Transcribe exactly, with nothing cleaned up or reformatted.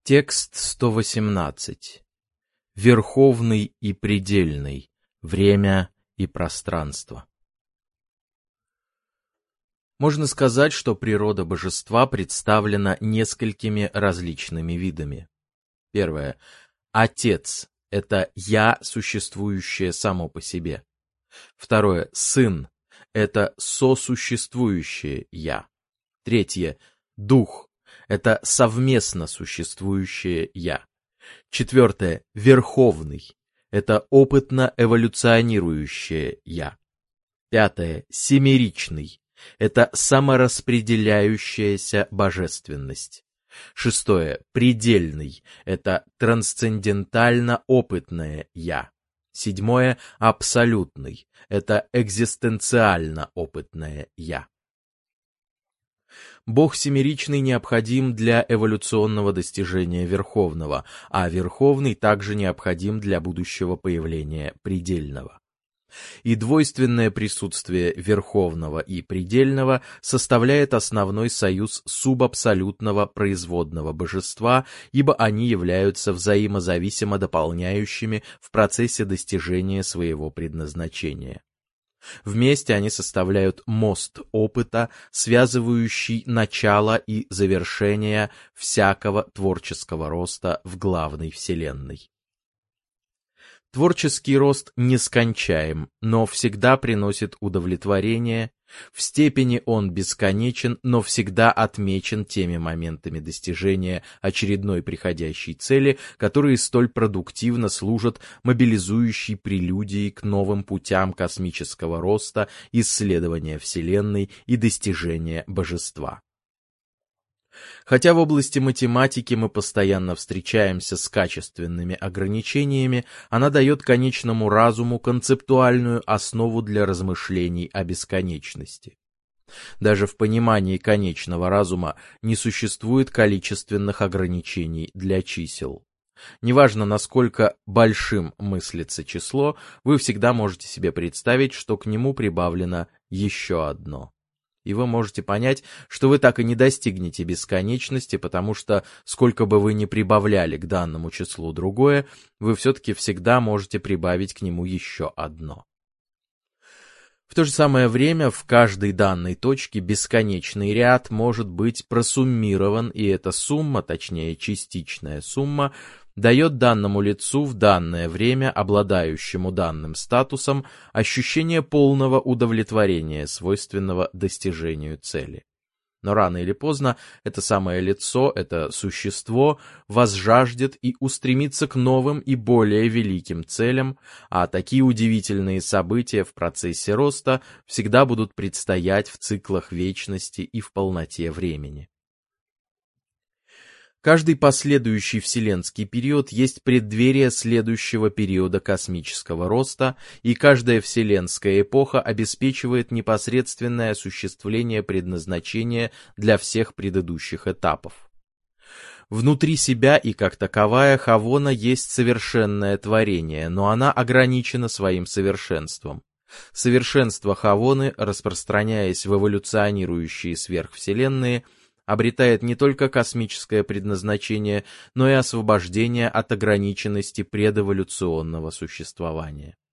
Текст сто восемнадцать. Верховный и предельный. Время и пространство. Можно сказать, что природа божества представлена несколькими различными видами. Первое. Отец — это «я», существующее само по себе. Второе. Сын — это сосуществующее «я». Третье. Дух — это совместно существующее «я». Четвертое. Верховный — это опытно эволюционирующее «я». Пятое. Семеричный — это самораспределяющаяся божественность. Шестое. Предельный — это трансцендентально-опытное «я». Седьмое. Абсолютный — это экзистенциально-опытное «я». Бог семеричный необходим для эволюционного достижения Верховного, а Верховный также необходим для будущего появления Предельного. И двойственное присутствие Верховного и Предельного составляет основной союз субабсолютного производного божества, ибо они являются взаимозависимо дополняющими в процессе достижения своего предназначения. Вместе они составляют мост опыта, связывающий начало и завершение всякого творческого роста в главной вселенной. Творческий рост нескончаем, но всегда приносит удовлетворение, в степени он бесконечен, но всегда отмечен теми моментами достижения очередной приходящей цели, которые столь продуктивно служат мобилизующей прелюдией к новым путям космического роста, исследования Вселенной и достижения божества. Хотя в области математики мы постоянно встречаемся с качественными ограничениями, она дает конечному разуму концептуальную основу для размышлений о бесконечности. Даже в понимании конечного разума не существует количественных ограничений для чисел. Неважно, насколько большим мыслится число, вы всегда можете себе представить, что к нему прибавлено еще одно. И вы можете понять, что вы так и не достигнете бесконечности, потому что, сколько бы вы ни прибавляли к данному числу другое, вы все-таки всегда можете прибавить к нему еще одно. В то же самое время в каждой данной точке бесконечный ряд может быть просуммирован, и эта сумма, точнее частичная сумма, дает данному лицу в данное время, обладающему данным статусом, ощущение полного удовлетворения, свойственного достижению цели. Но рано или поздно это самое лицо, это существо, возжаждет и устремится к новым и более великим целям, а такие удивительные события в процессе роста всегда будут предстоять в циклах вечности и в полноте времени. Каждый последующий вселенский период есть преддверие следующего периода космического роста, и каждая вселенская эпоха обеспечивает непосредственное осуществление предназначения для всех предыдущих этапов. Внутри себя и как таковая Хавона есть совершенное творение, но она ограничена своим совершенством. Совершенство Хавоны, распространяясь в эволюционирующие сверхвселенные, обретает не только космическое предназначение, но и освобождение от ограниченности предэволюционного существования.